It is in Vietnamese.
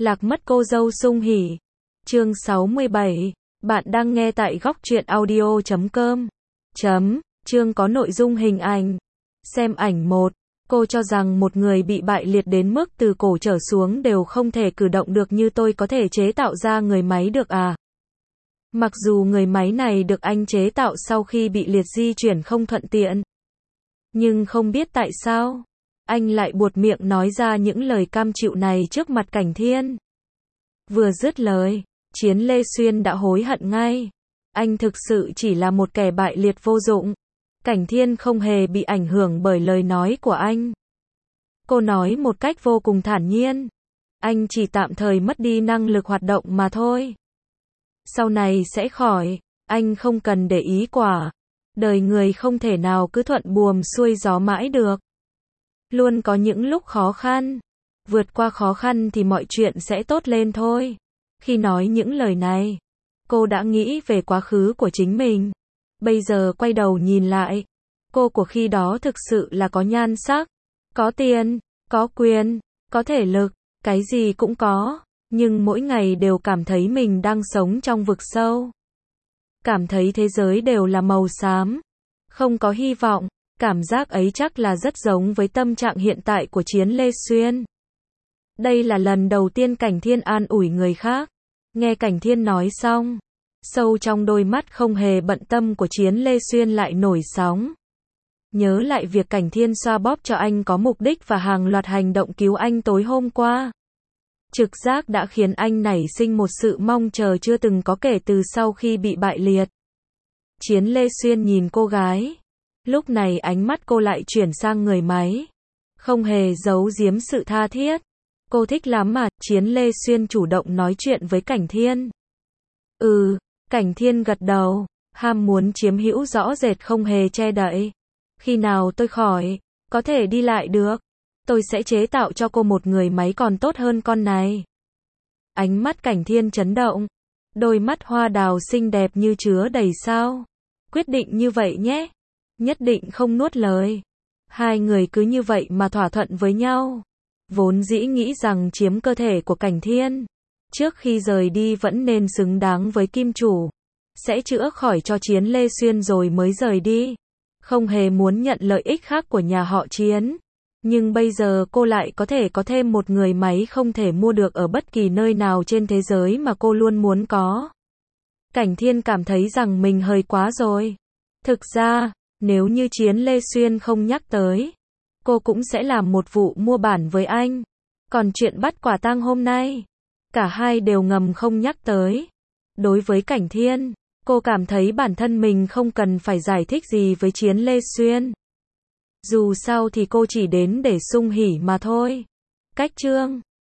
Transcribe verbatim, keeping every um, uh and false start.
Lạc mất cô dâu Sung Hỉ. Chương sáu mươi bảy. Bạn đang nghe tại góc truyện audio chấm com. Chấm. Chương có nội dung hình ảnh. Xem ảnh một. Cô cho rằng một người bị bại liệt đến mức từ cổ trở xuống đều không thể cử động được như tôi có thể chế tạo ra người máy được à? Mặc dù người máy này được anh chế tạo sau khi bị liệt di chuyển không thuận tiện. Nhưng không biết tại sao, anh lại buột miệng nói ra những lời cam chịu này trước mặt Cảnh Thiên. Vừa dứt lời, Chiến Lê Xuyên đã hối hận ngay. Anh thực sự chỉ là một kẻ bại liệt vô dụng. Cảnh Thiên không hề bị ảnh hưởng bởi lời nói của anh. Cô nói một cách vô cùng thản nhiên. Anh chỉ tạm thời mất đi năng lực hoạt động mà thôi. Sau này sẽ khỏi, anh không cần để ý quả. Đời người không thể nào cứ thuận buồm xuôi gió mãi được. Luôn có những lúc khó khăn. Vượt qua khó khăn thì mọi chuyện sẽ tốt lên thôi. Khi nói những lời này, cô đã nghĩ về quá khứ của chính mình. Bây giờ quay đầu nhìn lại, cô của khi đó thực sự là có nhan sắc, có tiền, có quyền, có thể lực, cái gì cũng có. Nhưng mỗi ngày đều cảm thấy mình đang sống trong vực sâu. Cảm thấy thế giới đều là màu xám, không có hy vọng. Cảm giác ấy chắc là rất giống với tâm trạng hiện tại của Chiến Lê Xuyên. Đây là lần đầu tiên Cảnh Thiên an ủi người khác. Nghe Cảnh Thiên nói xong, sâu trong đôi mắt không hề bận tâm của Chiến Lê Xuyên lại nổi sóng. Nhớ lại việc Cảnh Thiên xoa bóp cho anh có mục đích và hàng loạt hành động cứu anh tối hôm qua. Trực giác đã khiến anh nảy sinh một sự mong chờ chưa từng có kể từ sau khi bị bại liệt. Chiến Lê Xuyên nhìn cô gái. Lúc này ánh mắt cô lại chuyển sang người máy. Không hề giấu giếm sự tha thiết. Cô thích lắm mà. Chiến Lê Xuyên chủ động nói chuyện với Cảnh Thiên. Ừ, Cảnh Thiên gật đầu. Ham muốn chiếm hữu rõ rệt không hề che đậy. Khi nào tôi khỏi, có thể đi lại được, tôi sẽ chế tạo cho cô một người máy còn tốt hơn con này. Ánh mắt Cảnh Thiên chấn động. Đôi mắt hoa đào xinh đẹp như chứa đầy sao. Quyết định như vậy nhé. Nhất định không nuốt lời. Hai người cứ như vậy mà thỏa thuận với nhau. Vốn dĩ nghĩ rằng chiếm cơ thể của Cảnh Thiên trước khi rời đi vẫn nên xứng đáng với kim chủ. Sẽ chữa khỏi cho Chiến Lê Xuyên rồi mới rời đi. Không hề muốn nhận lợi ích khác của nhà họ Chiến. Nhưng bây giờ cô lại có thể có thêm một người máy không thể mua được ở bất kỳ nơi nào trên thế giới mà cô luôn muốn có. Cảnh Thiên cảm thấy rằng mình hơi quá rồi. Thực ra, nếu như Chiến Lê Xuyên không nhắc tới, cô cũng sẽ làm một vụ mua bản với anh. Còn chuyện bắt quả tang hôm nay, cả hai đều ngầm không nhắc tới. Đối với Cảnh Thiên, cô cảm thấy bản thân mình không cần phải giải thích gì với Chiến Lê Xuyên. Dù sao thì cô chỉ đến để Sung Hỉ mà thôi. Cách chương